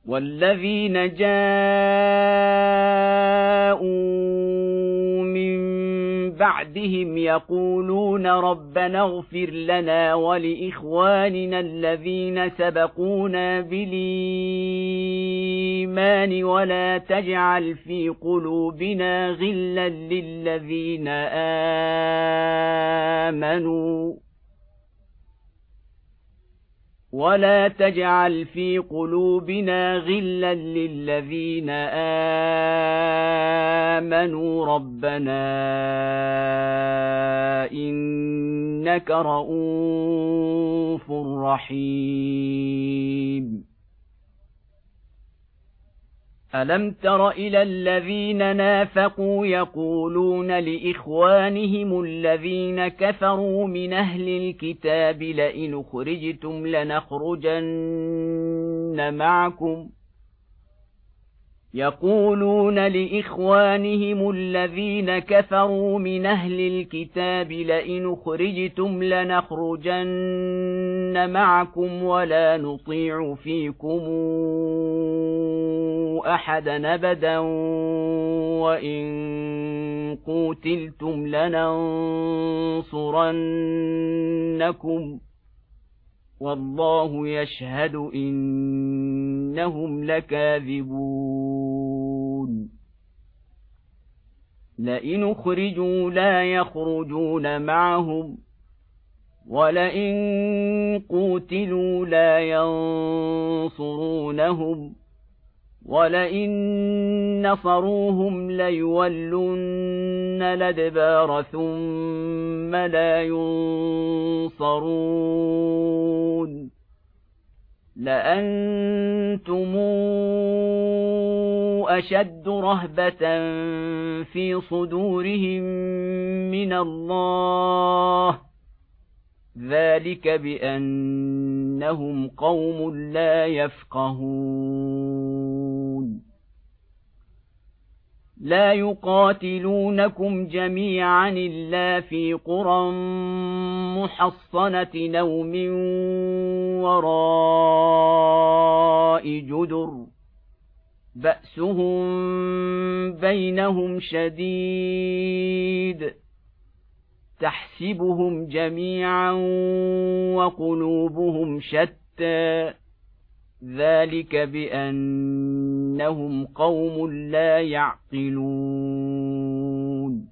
والذين جاءوا من بعدهم يقولون ربنا اغفر لنا ولإخواننا الذين سبقونا بالإيمان ولا تجعل في قلوبنا غلا للذين آمنوا ربنا إنك رءوف رحيم. ألم تر إلى الذين نافقوا يقولون لإخوانهم الذين كفروا من أهل الكتاب لئن أخرجتم لنخرجن معكم ولا نطيع فيكم أحدا أبدا وإن قوتلتم لننصرنكم والله يشهد إنهم لكاذبون. لئن أخرجوا لا يخرجون معهم ولئن قوتلوا لا ينصرونهم ولئن نصروهم ليولن الأدبار ثم لا ينصرون. لأنتم أشد رهبة في صدورهم من الله ذلك بأنهم قوم لا يفقهون. لا يقاتلونكم جميعا إلا في قرى محصنة أو من وراء جدر بأسهم بينهم شديد تحسبهم جميعا وقلوبهم شتى ذلك بأنهم قوم لا يعقلون.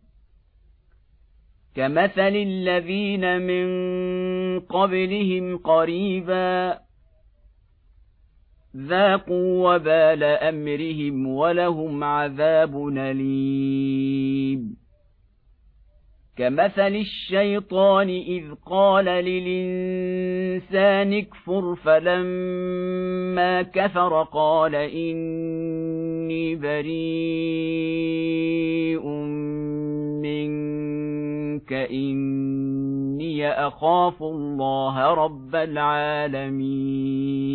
كمثل الذين من قبلهم قريبا ذاقوا وبال أمرهم ولهم عذاب أليم. كمثل الشيطان إذ قال للإنسان اكفر فلما كفر قال إني بريء منك إني أخاف الله رب العالمين.